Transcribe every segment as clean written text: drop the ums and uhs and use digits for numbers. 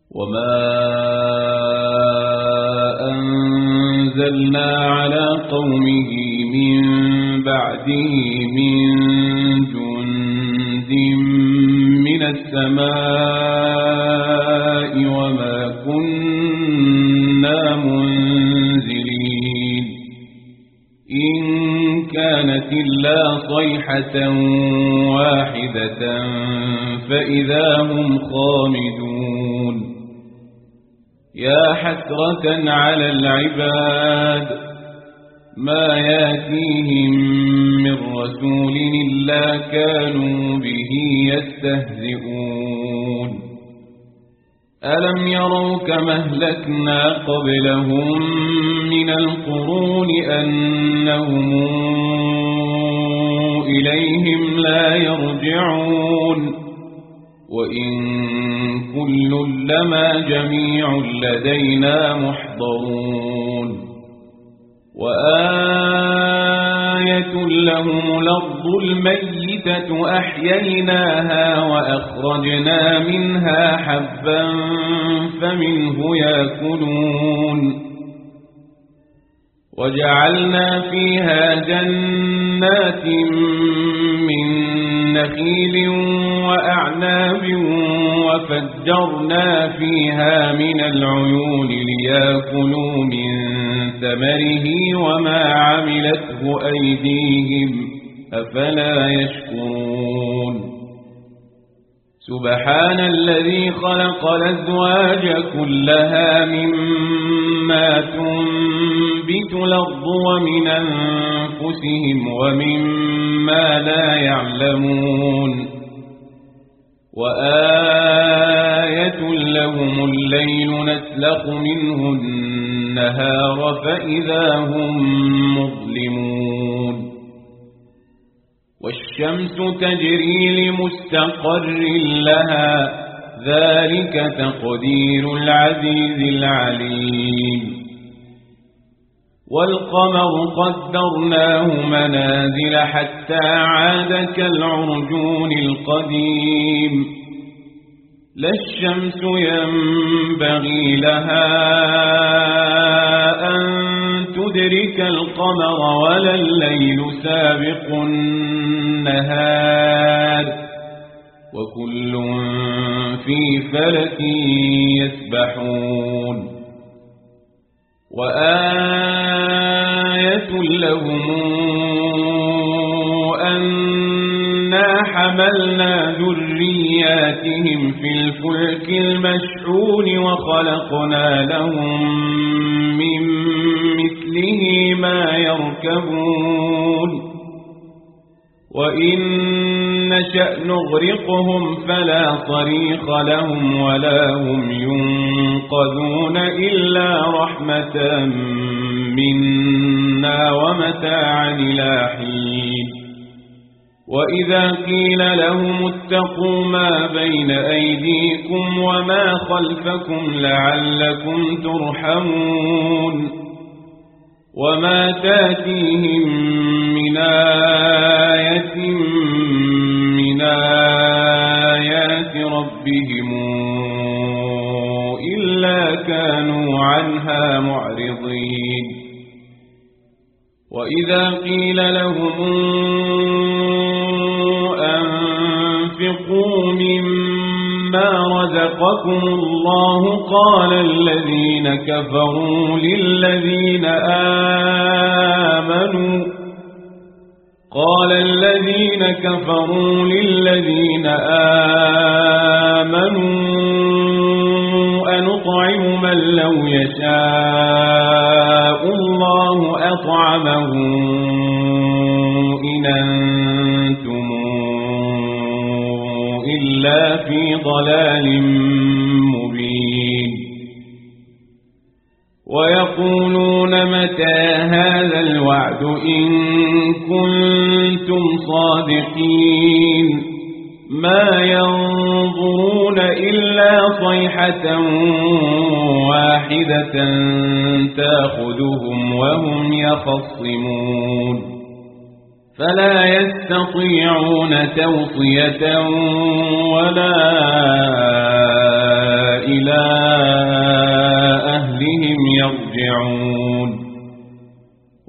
وما أنزلنا على قومه من بعده من جند من السماء وما كنا منزلين إن كانت إلا صيحة واحدة فإذا هم خامدون يا حسرة على العباد ما ياتيهم من رسول إلا كانوا به يستهزئون ألم يروا كما أهلكنا قبلهم من القرون أنهم إليهم لا يرجعون وإن كل لما جميع لدينا محضرون وآية لهم الأرض الميتة أحييناها وأخرجنا منها حبا فمنه يأكلون وجعلنا فيها جنات من نخيل وأعناب وفجرنا فيها من العيون ليأكلوا من ثمره وما عملته أيديهم أفلا يشكرون سبحان الذي خلق الأزواج كلها مما تنبت الأرض ومن أنفسهم ومما لا يعلمون وآية لهم الليل نسلخ منه النهار فإذا هم مظلمون والشمس تجري لمستقر لها ذلك تقدير العزيز العليم والقمر قدرناه منازل حتى عاد كالعرجون القديم لا الشمس ينبغي لها أن تدرك القمر ولا الليل سابق النهار وكل في فلك يسبحون وآية لهم أنا حملنا ذرياتهم في الفلك المشحون وخلقنا لهم من مثله ما يركبون وإن نشأ نغرقهم فلا صريخ لهم ولا هم ينقذون إلا رحمة منا ومتاعا إلى حين وإذا قيل لهم اتقوا ما بين أيديكم وما خلفكم لعلكم ترحمون وما تاتيهم من آية من آيات ربهم إلا كانوا عنها معرضين وإذا قيل لهم أنفقوا مما رزقكم الله قال الذين كفروا للذين آمنوا أنطعم من لو يشاء الله أطعمه إن أنتم إلا في ضلال مبين ويقولون متى هذا الوعد إن كنتم صادقين ما ينظرون إلا صيحة واحدة تأخذهم وهم يخصمون فلا يستطيعون توصية ولا إلى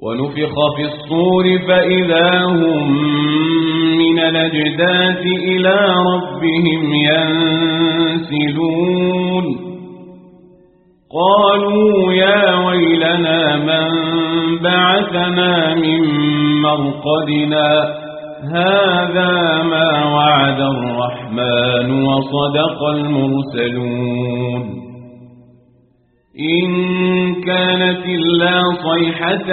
ونفخ في الصور فإذا هم من الأجداث إلى ربهم ينسلون قالوا يا ويلنا من بعثنا من مرقدنا هذا ما وعد الرحمن وصدق المرسلون إن كانت إلا صيحة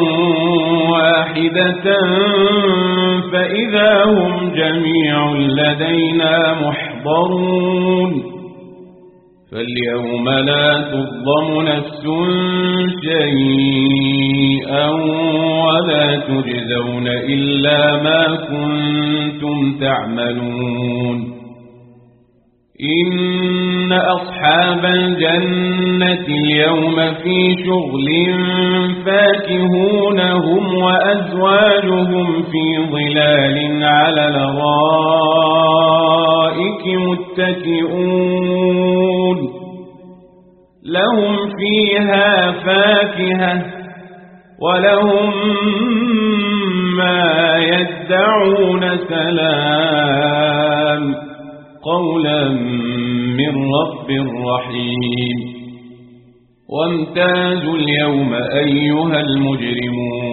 واحدة فإذا هم جميع لدينا محضرون فاليوم لا تظلم نفس شيئا ولا تجزون إلا ما كنتم تعملون إن أصحاب الجنة اليوم في شغل فاكهون هم وأزواجهم في ظلال على الأرائك متكئون لهم فيها فاكهة ولهم ما يدعون سلام قولا من رب رحيم وامتازوا اليوم أيها المجرمون